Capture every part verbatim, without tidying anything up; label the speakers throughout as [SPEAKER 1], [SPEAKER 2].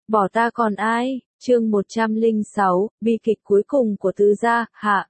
[SPEAKER 1] bỏ ta còn ai, chương một trăm lẻ sáu, bi kịch cuối cùng của Tứ gia, hạ.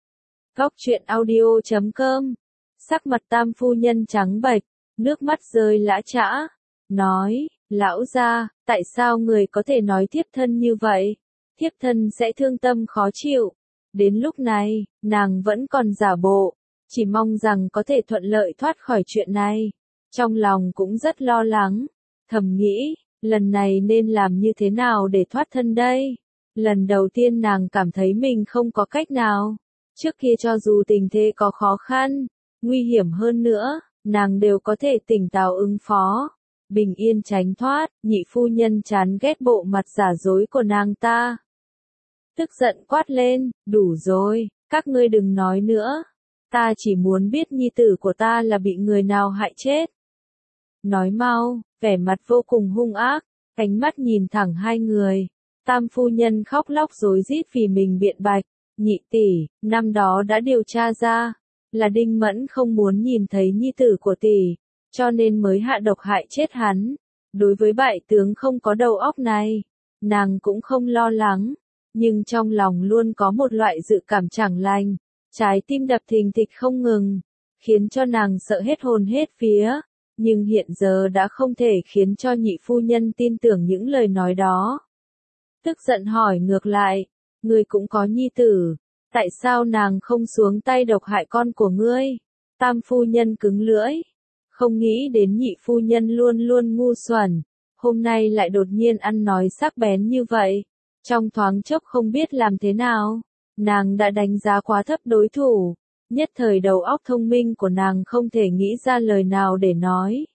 [SPEAKER 1] Góc truyện audio chấm com. Sắc mặt Tam phu nhân trắng bệch, nước mắt rơi lã chã, nói, lão gia, tại sao người có thể nói thiếp thân như vậy? Thiếp thân sẽ thương tâm khó chịu. Đến lúc này, nàng vẫn còn giả bộ, chỉ mong rằng có thể thuận lợi thoát khỏi chuyện này. Trong lòng cũng rất lo lắng, thầm nghĩ, lần này nên làm như thế nào để thoát thân đây? Lần đầu tiên nàng cảm thấy mình không có cách nào. Trước kia cho dù tình thế có khó khăn, nguy hiểm hơn nữa, nàng đều có thể tỉnh táo ứng phó, bình yên tránh thoát. Nhị phu nhân chán ghét bộ mặt giả dối của nàng ta, tức giận quát lên, đủ rồi, các ngươi đừng nói nữa. Ta chỉ muốn biết nhi tử của ta là bị người nào hại chết. Nói mau, vẻ mặt vô cùng hung ác, ánh mắt nhìn thẳng hai người. Tam phu nhân khóc lóc rối rít vì mình biện bạch, nhị tỷ, năm đó đã điều tra ra, là Đinh Mẫn không muốn nhìn thấy nhi tử của tỷ, cho nên mới hạ độc hại chết hắn. Đối với bại tướng không có đầu óc này, nàng cũng không lo lắng, nhưng trong lòng luôn có một loại dự cảm chẳng lành, trái tim đập thình thịch không ngừng, khiến cho nàng sợ hết hồn hết vía. Nhưng hiện giờ đã không thể khiến cho nhị phu nhân tin tưởng những lời nói đó. Tức giận hỏi ngược lại, ngươi cũng có nhi tử, tại sao nàng không xuống tay độc hại con của ngươi? Tam phu nhân cứng lưỡi, không nghĩ đến nhị phu nhân luôn luôn ngu xuẩn, hôm nay lại đột nhiên ăn nói sắc bén như vậy. Trong thoáng chốc không biết làm thế nào, nàng đã đánh giá quá thấp đối thủ. Nhất thời đầu óc thông minh của nàng không thể nghĩ ra lời nào để nói.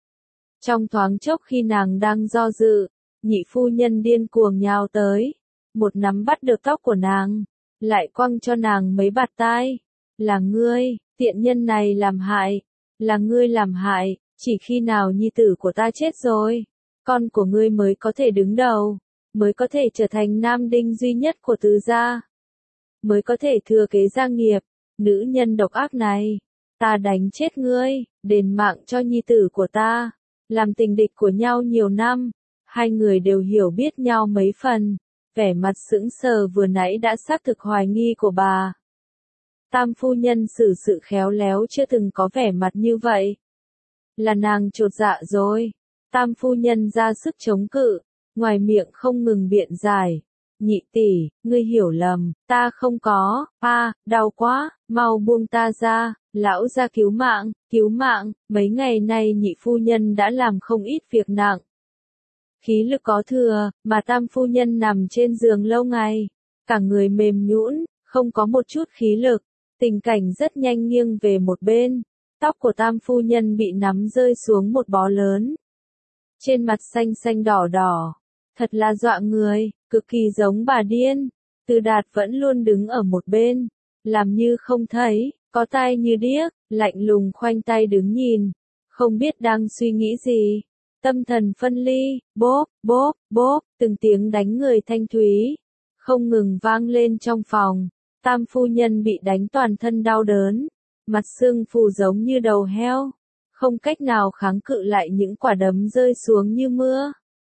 [SPEAKER 1] Trong thoáng chốc khi nàng đang do dự, nhị phu nhân điên cuồng nhào tới, một nắm bắt được tóc của nàng, lại quăng cho nàng mấy bạt tai. Là ngươi, tiện nhân này làm hại, là ngươi làm hại, chỉ khi nào nhi tử của ta chết rồi, con của ngươi mới có thể đứng đầu, mới có thể trở thành nam đinh duy nhất của Tứ gia, mới có thể thừa kế gia nghiệp. Nữ nhân độc ác này, ta đánh chết ngươi, đền mạng cho nhi tử của ta. Làm tình địch của nhau nhiều năm, hai người đều hiểu biết nhau mấy phần, vẻ mặt sững sờ vừa nãy đã xác thực hoài nghi của bà. Tam phu nhân xử sự khéo léo chưa từng có vẻ mặt như vậy. Là nàng chột dạ rồi. Tam phu nhân ra sức chống cự, ngoài miệng không ngừng biện giải. Nhị tỷ, ngươi hiểu lầm, ta không có, a, đau quá, mau buông ta ra, lão gia cứu mạng, cứu mạng. Mấy ngày nay nhị phu nhân đã làm không ít việc nặng. Khí lực có thừa, mà tam phu nhân nằm trên giường lâu ngày, cả người mềm nhũn, không có một chút khí lực, tình cảnh rất nhanh nghiêng về một bên. Tóc của tam phu nhân bị nắm rơi xuống một bó lớn. Trên mặt xanh xanh đỏ đỏ, thật là dọa người. Cực kỳ giống bà điên. Từ Đạt vẫn luôn đứng ở một bên, làm như không thấy, có tai như điếc, lạnh lùng khoanh tay đứng nhìn, không biết đang suy nghĩ gì. Tâm thần phân ly, bốp, bốp, bốp, từng tiếng đánh người thanh thúy, không ngừng vang lên trong phòng. Tam phu nhân bị đánh toàn thân đau đớn, mặt sưng phù giống như đầu heo, không cách nào kháng cự lại những quả đấm rơi xuống như mưa.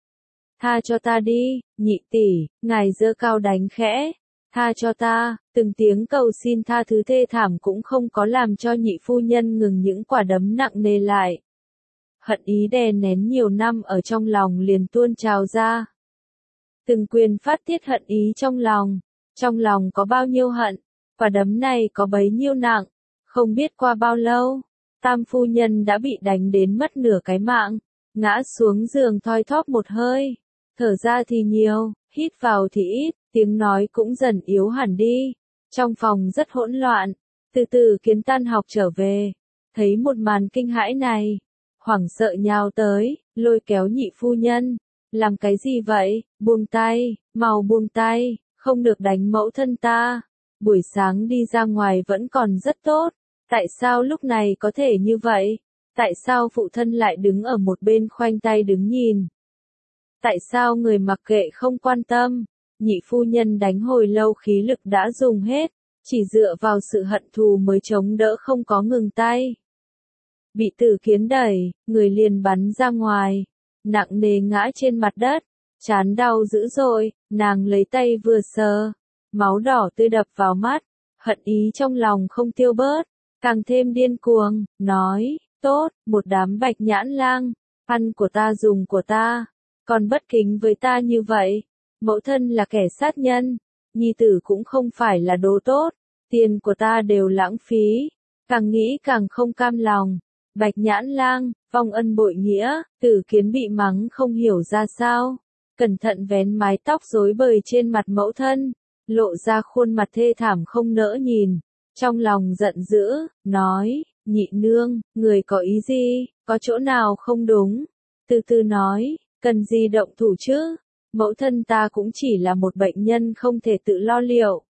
[SPEAKER 1] Tha cho ta đi, nhị tỷ, ngài giơ cao đánh khẽ, tha cho ta. Từng tiếng cầu xin tha thứ thê thảm cũng không có làm cho nhị phu nhân ngừng những quả đấm nặng nề lại. Hận ý đè nén nhiều năm ở trong lòng liền tuôn trào ra. Từng quyền phát tiết hận ý trong lòng, trong lòng có bao nhiêu hận, quả đấm này có bấy nhiêu nặng. Không biết qua bao lâu, tam phu nhân đã bị đánh đến mất nửa cái mạng, ngã xuống giường thoi thóp một hơi. Thở ra thì nhiều, hít vào thì ít, tiếng nói cũng dần yếu hẳn đi. Trong phòng rất hỗn loạn, từ từ Kiến tan học trở về, thấy một màn kinh hãi này, hoảng sợ nhào tới, lôi kéo nhị phu nhân. Làm cái gì vậy, buông tay, mau buông tay, không được đánh mẫu thân ta. Buổi sáng đi ra ngoài vẫn còn rất tốt, tại sao lúc này có thể như vậy? Tại sao phụ thân lại đứng ở một bên khoanh tay đứng nhìn? Tại sao người mặc kệ không quan tâm? Nhị phu nhân đánh hồi lâu khí lực đã dùng hết, chỉ dựa vào sự hận thù mới chống đỡ không có ngừng tay. Bị Tử Kiến đẩy, người liền bắn ra ngoài, nặng nề ngã trên mặt đất, Chán đau dữ dội, nàng lấy tay vừa sờ, máu đỏ tươi đập vào mắt, hận ý trong lòng không tiêu bớt, càng thêm điên cuồng, nói, tốt, một đám bạch nhãn lang, ăn của ta dùng của ta, còn bất kính với ta như vậy, mẫu thân là kẻ sát nhân, nhi tử cũng không phải là đồ tốt, tiền của ta đều lãng phí, càng nghĩ càng không cam lòng, bạch nhãn lang, vong ân bội nghĩa, Tử Kiến bị mắng không hiểu ra sao, cẩn thận vén mái tóc rối bời trên mặt mẫu thân, lộ ra khuôn mặt thê thảm không nỡ nhìn, trong lòng giận dữ, nói, nhị nương, người có ý gì, có chỗ nào không đúng, từ từ nói, cần gì động thủ chứ, mẫu thân ta cũng chỉ là một bệnh nhân không thể tự lo liệu.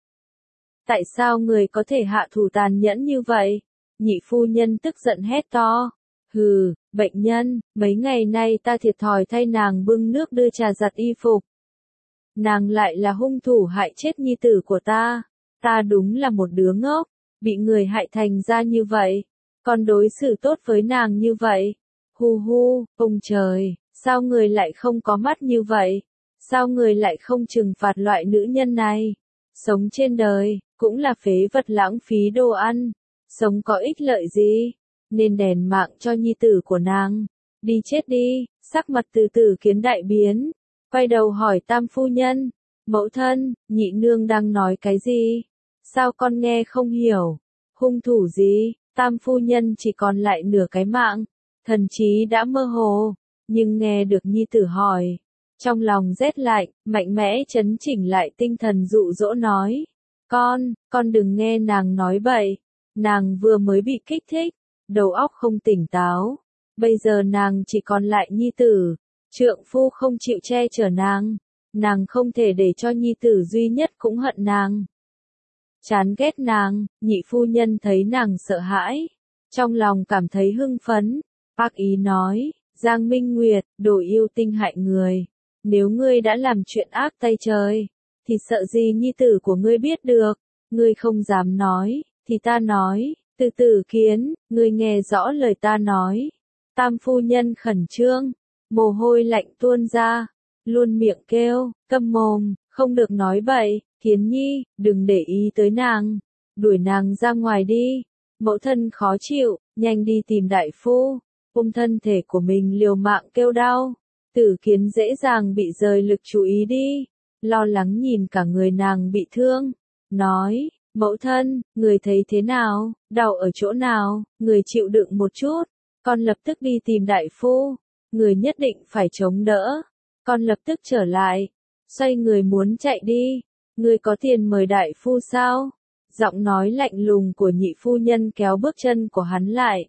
[SPEAKER 1] Tại sao người có thể hạ thủ tàn nhẫn như vậy? Nhị phu nhân tức giận hét to. Hừ, bệnh nhân, mấy ngày nay ta thiệt thòi thay nàng bưng nước đưa trà giặt y phục. Nàng lại là hung thủ hại chết nhi tử của ta. Ta đúng là một đứa ngốc, bị người hại thành ra như vậy. Còn đối xử tốt với nàng như vậy. Hu hu, ông trời, sao người lại không có mắt như vậy? Sao người lại không trừng phạt loại nữ nhân này? Sống trên đời, cũng là phế vật lãng phí đồ ăn. Sống có ích lợi gì? Nên đền mạng cho nhi tử của nàng. Đi chết đi, sắc mặt từ từ Kiến đại biến. Quay đầu hỏi tam phu nhân. Mẫu thân, nhị nương đang nói cái gì? Sao con nghe không hiểu? Hung thủ gì? Tam phu nhân chỉ còn lại nửa cái mạng. Thần trí đã mơ hồ. Nhưng nghe được nhi tử hỏi. Trong lòng rét lạnh, mạnh mẽ chấn chỉnh lại tinh thần dụ dỗ nói. Con, con đừng nghe nàng nói bậy. Nàng vừa mới bị kích thích, đầu óc không tỉnh táo. Bây giờ nàng chỉ còn lại nhi tử. Trượng phu không chịu che chở nàng. Nàng không thể để cho nhi tử duy nhất cũng hận nàng. Chán ghét nàng, nhị phu nhân thấy nàng sợ hãi. Trong lòng cảm thấy hưng phấn. Ác ý nói, Giang Minh Nguyệt, đồ yêu tinh hại người. Nếu ngươi đã làm chuyện ác tay trời, thì sợ gì nhi tử của ngươi biết được. Ngươi không dám nói, thì ta nói, từ từ Kiến, ngươi nghe rõ lời ta nói. Tam phu nhân khẩn trương, mồ hôi lạnh tuôn ra, luôn miệng kêu, câm mồm, không được nói bậy, Kiến nhi, đừng để ý tới nàng, đuổi nàng ra ngoài đi. Mẫu thân khó chịu, nhanh đi tìm đại phu, ôm thân thể của mình liều mạng kêu đau. Tử Kiến dễ dàng bị rời lực chú ý đi, lo lắng nhìn cả người nàng bị thương, nói, mẫu thân, người thấy thế nào, đau ở chỗ nào, người chịu đựng một chút, con lập tức đi tìm đại phu, người nhất định phải chống đỡ, con lập tức trở lại, xoay người muốn chạy đi, người có tiền mời đại phu sao? Giọng nói lạnh lùng của nhị phu nhân kéo bước chân của hắn lại.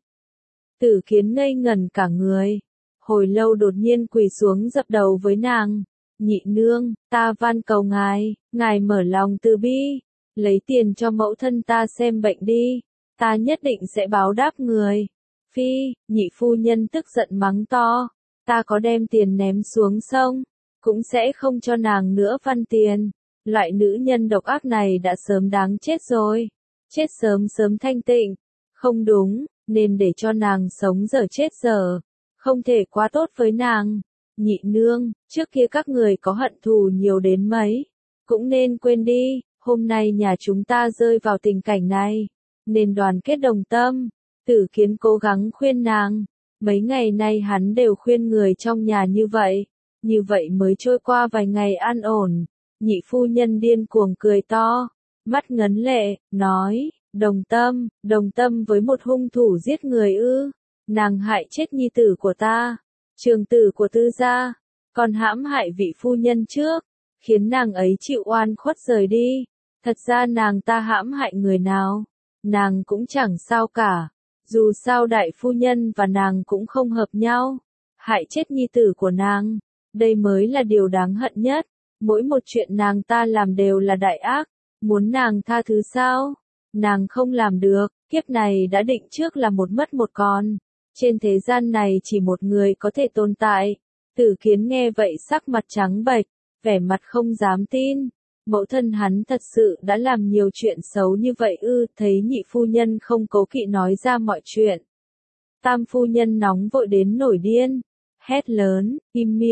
[SPEAKER 1] Tử Kiến ngây ngẩn cả người. Hồi lâu đột nhiên quỳ xuống dập đầu với nàng. Nhị nương, ta van cầu ngài, ngài mở lòng từ bi, lấy tiền cho mẫu thân ta xem bệnh đi, ta nhất định sẽ báo đáp người. Phi, nhị phu nhân tức giận mắng to, ta có đem tiền ném xuống sông, cũng sẽ không cho nàng nữa văn tiền. Loại nữ nhân độc ác này đã sớm đáng chết rồi, chết sớm sớm thanh tịnh, không đúng, nên để cho nàng sống giờ chết giờ. Không thể quá tốt với nàng. Nhị nương, trước kia các người có hận thù nhiều đến mấy, cũng nên quên đi, hôm nay nhà chúng ta rơi vào tình cảnh này, nên đoàn kết đồng tâm. Tử Kiến cố gắng khuyên nàng, mấy ngày nay hắn đều khuyên người trong nhà như vậy, như vậy mới trôi qua vài ngày an ổn. Nhị phu nhân điên cuồng cười to, mắt ngấn lệ, nói, đồng tâm, đồng tâm với một hung thủ giết người ư. Nàng hại chết nhi tử của ta, trường tử của tư gia, còn hãm hại vị phu nhân trước, khiến nàng ấy chịu oan khuất rời đi. Thật ra nàng ta hãm hại người nào, nàng cũng chẳng sao cả, dù sao đại phu nhân và nàng cũng không hợp nhau, hại chết nhi tử của nàng, đây mới là điều đáng hận nhất. Mỗi một chuyện nàng ta làm đều là đại ác, muốn nàng tha thứ sao? Nàng không làm được, kiếp này đã định trước là một mất một còn. Trên thế gian này chỉ một người có thể tồn tại. Tử Kiến nghe vậy sắc mặt trắng bệch, vẻ mặt không dám tin. Mẫu thân hắn thật sự đã làm nhiều chuyện xấu như vậy ư? Thấy nhị phu nhân không cố kỵ nói ra mọi chuyện. Tam phu nhân nóng vội đến nổi điên, hét lớn, im miệng,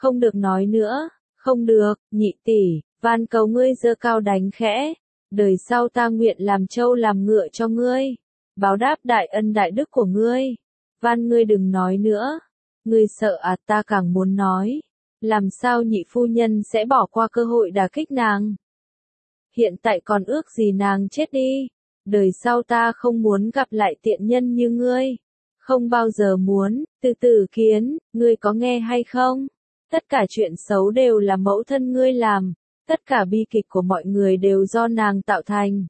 [SPEAKER 1] Không được nói nữa, không được, nhị tỷ, van cầu ngươi giơ cao đánh khẽ, đời sau ta nguyện làm trâu làm ngựa cho ngươi, báo đáp đại ân đại đức của ngươi, van ngươi đừng nói nữa, ngươi sợ à, ta càng muốn nói, làm sao nhị phu nhân sẽ bỏ qua cơ hội đả kích nàng. Hiện tại còn ước gì nàng chết đi, đời sau ta không muốn gặp lại tiện nhân như ngươi, không bao giờ muốn, từ từ kiến, ngươi có nghe hay không? Tất cả chuyện xấu đều là mẫu thân ngươi làm, tất cả bi kịch của mọi người đều do nàng tạo thành.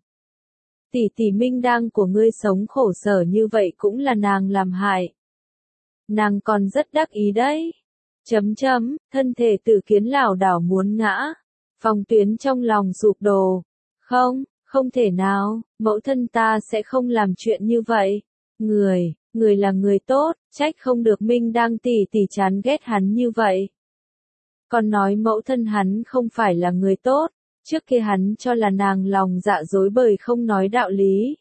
[SPEAKER 1] Tỷ tỷ Minh Đang của ngươi sống khổ sở như vậy cũng là nàng làm hại. Nàng còn rất đắc ý đấy. Chấm chấm, thân thể Tử Kiến lảo đảo muốn ngã. Phong Tuyến trong lòng sụp đổ. Không, không thể nào, mẫu thân ta sẽ không làm chuyện như vậy. Người, người là người tốt, trách không được Minh Đang tỷ tỷ chán ghét hắn như vậy. Còn nói mẫu thân hắn không phải là người tốt, trước kia hắn cho là nàng lòng dạ dối bời không nói đạo lý.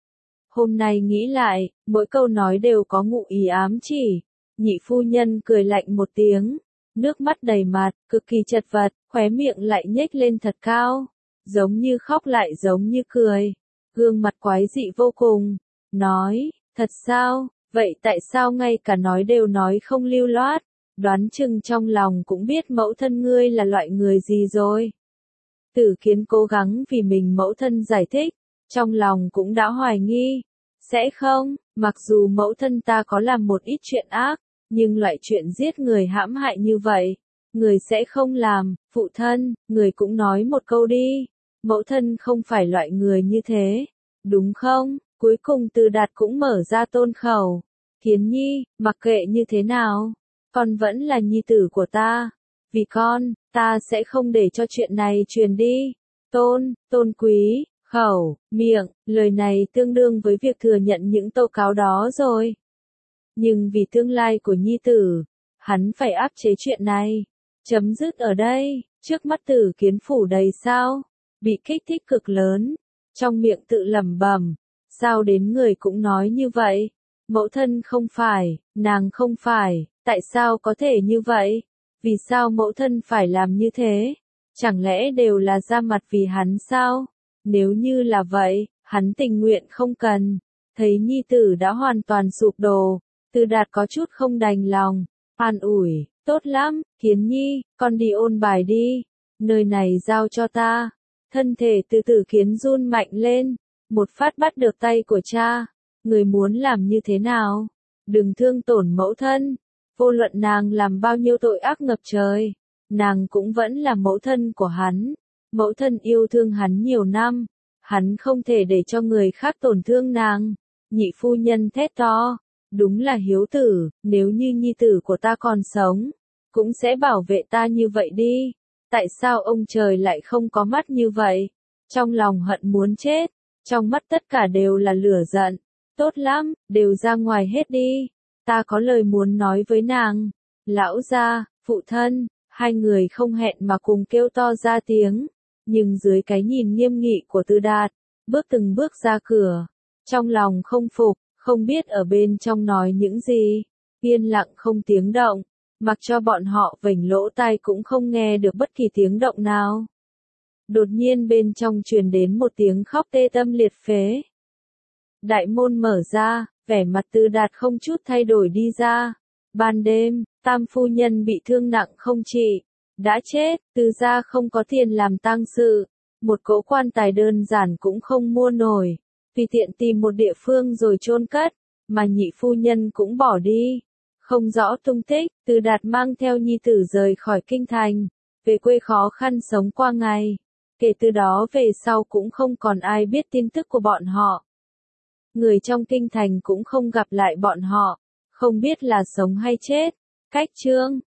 [SPEAKER 1] Hôm nay nghĩ lại, mỗi câu nói đều có ngụ ý ám chỉ. Nhị phu nhân cười lạnh một tiếng, nước mắt đầy mặt, cực kỳ chật vật, khóe miệng lại nhếch lên thật cao, giống như khóc lại giống như cười, gương mặt quái dị vô cùng, nói, thật sao, vậy tại sao ngay cả nói đều nói không lưu loát, đoán chừng trong lòng cũng biết mẫu thân ngươi là loại người gì rồi. Tử Kiến cố gắng vì mình mẫu thân giải thích, trong lòng cũng đã hoài nghi, sẽ không, mặc dù mẫu thân ta có làm một ít chuyện ác, nhưng loại chuyện giết người hãm hại như vậy, người sẽ không làm, phụ thân, người cũng nói một câu đi, mẫu thân không phải loại người như thế, đúng không? Cuối cùng Từ Đạt cũng mở ra tôn khẩu, Kiến Nhi, mặc kệ như thế nào, con vẫn là nhi tử của ta, vì con, ta sẽ không để cho chuyện này truyền đi, tôn, tôn quý, khẩu, miệng, lời này tương đương với việc thừa nhận những tố cáo đó rồi. Nhưng vì tương lai của nhi tử, hắn phải áp chế chuyện này. Chấm dứt ở đây, trước mắt Tử Kiến phủ đầy sao, bị kích thích cực lớn, trong miệng tự lẩm bẩm, sao đến người cũng nói như vậy, mẫu thân không phải, nàng không phải, tại sao có thể như vậy, vì sao mẫu thân phải làm như thế, chẳng lẽ đều là ra mặt vì hắn sao, nếu như là vậy, hắn tình nguyện không cần, thấy nhi tử đã hoàn toàn sụp đổ. Từ Đạt có chút không đành lòng, an ủi, tốt lắm, Kiến Nhi, con đi ôn bài đi, nơi này giao cho ta. Thân thể từ Tử Kiến run mạnh lên, một phát bắt được tay của cha, người muốn làm như thế nào? Đừng thương tổn mẫu thân, vô luận nàng làm bao nhiêu tội ác ngập trời, nàng cũng vẫn là mẫu thân của hắn, mẫu thân yêu thương hắn nhiều năm, hắn không thể để cho người khác tổn thương nàng. Nhị phu nhân thét to. Đúng là hiếu tử, nếu như nhi tử của ta còn sống, cũng sẽ bảo vệ ta như vậy đi. Tại sao ông trời lại không có mắt như vậy? Trong lòng hận muốn chết, trong mắt tất cả đều là lửa giận. Tốt lắm, đều ra ngoài hết đi. Ta có lời muốn nói với nàng. Lão gia, phụ thân, hai người không hẹn mà cùng kêu to ra tiếng. Nhưng dưới cái nhìn nghiêm nghị của Từ Đạt, bước từng bước ra cửa, trong lòng không phục. Không biết ở bên trong nói những gì, yên lặng không tiếng động, mặc cho bọn họ vểnh lỗ tai cũng không nghe được bất kỳ tiếng động nào. Đột nhiên bên trong truyền đến một tiếng khóc tê tâm liệt phế. Đại môn mở ra, vẻ mặt Từ Đạt không chút thay đổi đi ra. Ban đêm, tam phu nhân bị thương nặng không trị, đã chết, Từ gia không có tiền làm tang sự, một cỗ quan tài đơn giản cũng không mua nổi. Tùy tiện tìm một địa phương rồi chôn cất, mà nhị phu nhân cũng bỏ đi. Không rõ tung tích, Từ Đạt mang theo nhi tử rời khỏi kinh thành, về quê khó khăn sống qua ngày. Kể từ đó về sau cũng không còn ai biết tin tức của bọn họ. Người trong kinh thành cũng không gặp lại bọn họ, không biết là sống hay chết. Cách chương